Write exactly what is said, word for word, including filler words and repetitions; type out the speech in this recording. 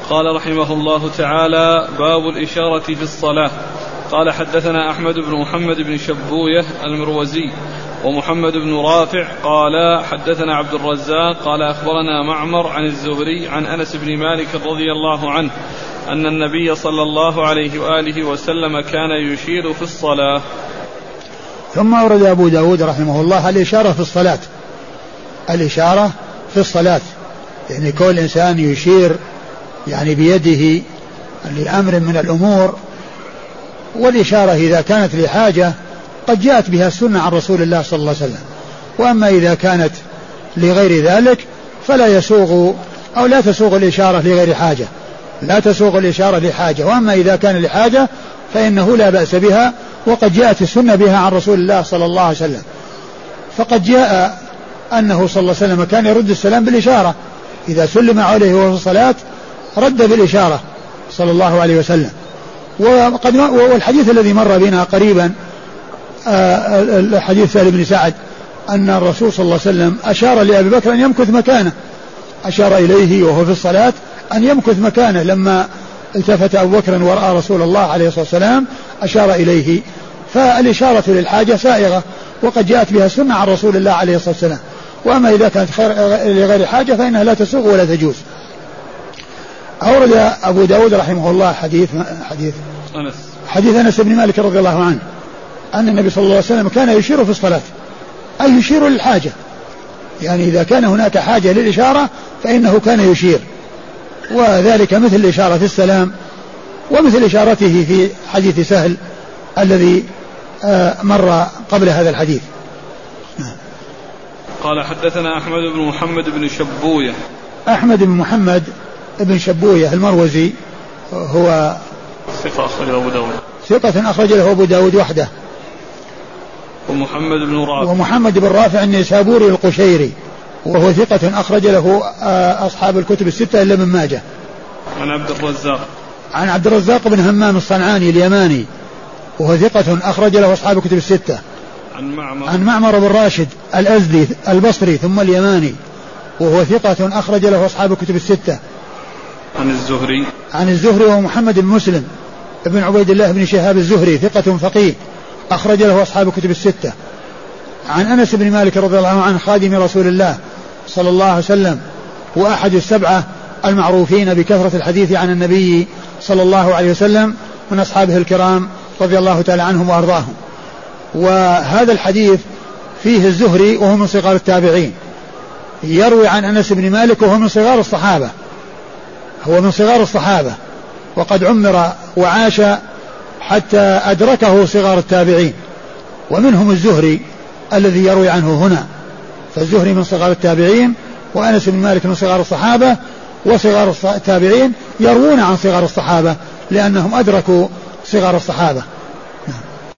قال رحمه الله تعالى: باب الإشارة في الصلاة. قال: حدثنا أحمد بن محمد بن شبوية المروزي ومحمد بن رافع قال: حدثنا عبد الرزاق قال: أخبرنا معمر عن الزهري عن أنس بن مالك رضي الله عنه أن النبي صلى الله عليه وآله وسلم كان يشير في الصلاة. ثم أورد أبو داود رحمه الله الإشارة في الصلاة. الإشارة في الصلاة يعني كل إنسان يشير يعني بيده لأمر من الأمور، والإشارة إذا كانت لحاجة قد جاءت بها السنة عن رسول الله صلى الله عليه وسلم، وأما إذا كانت لغير ذلك فلا يسوغ أو لا تسوغ الإشارة لغير حاجة، لا تسوغ الإشارة لحاجة، وأما إذا كان لحاجة فإنه لا بأس بها، وقد جاءت السنة بها عن رسول الله صلى الله عليه وسلم. فقد جاء أنه صلى الله عليه وسلم كان يرد السلام بالإشارة، إذا سلم عليه وهو في الصلاة رد بالإشارة صلى الله عليه وسلم. وقد والحديث الذي مر بنا قريبا الحديث سهل بن سعد أن الرسول صلى الله عليه وسلم أشار لأبي بكر أن يمكث مكانه، أشار إليه وهو في الصلاة أن يمكث مكانه، لما التفت أبو بكر ورأى رسول الله عليه الصلاة والسلام أشار إليه. فالإشارة للحاجة سائغة وقد جاءت بها السنة عن رسول الله عليه الصلاة والسلام، وأما إذا كانت لغير حاجة فإنها لا تسوغ ولا تجوز. أورد أبو داود رحمه الله حديث حديث أنس حديث أنس بن مالك رضي الله عنه أن النبي صلى الله عليه وسلم كان يشير في الصلاة، أي يشير للحاجة، يعني إذا كان هناك حاجة للإشارة فإنه كان يشير، وذلك مثل الإشارة في السلام ومثل إشارته في حديث سهل الذي مر قبل هذا الحديث. قال: حدثنا أحمد بن محمد بن شبوية. أحمد بن محمد بن شبوية المروزي هو ثقة أخرجه أبو داود ثقة أخرج له أبو داود وحده. ومحمد بن رافع ومحمد بن رافع النيسابوري القشيري وهو ثقة أخرج له أصحاب الكتب الستة إلا من ماجه. عن عبد الرزاق عن عبد الرزاق بن همام الصنعاني اليماني وهو ثقة أخرج له أصحاب الكتب الستة. عن معمر عن معمر بن راشد الأزدي البصري ثم اليماني وهو ثقة أخرج له أصحاب الكتب الستة. عن الزهري عن الزهري ومحمد بن مسلم ابن عبيد الله بن شهاب الزهري ثقة فقيه أخرج له أصحاب الكتب الستة. عن أنس بن مالك رضي الله عنه خادم رسول الله صلى الله عليه وسلم وأحد السبعة المعروفين بكثرة الحديث عن النبي صلى الله عليه وسلم من أصحابه الكرام رضي الله تعالى عنهم وأرضاهم. وهذا الحديث فيه الزهري وهو من صغار التابعين، يروي عن أنس بن مالك وهو من صغار الصحابة، هو من صغار الصحابة وقد عمر وعاش حتى أدركه صغار التابعين، ومنهم الزهري الذي يروي عنه هنا. فالزهري من صغار التابعين وأنس بن مالك من صغار الصحابة، وصغار التابعين يروون عن صغار الصحابة لأنهم أدركوا صغار الصحابة.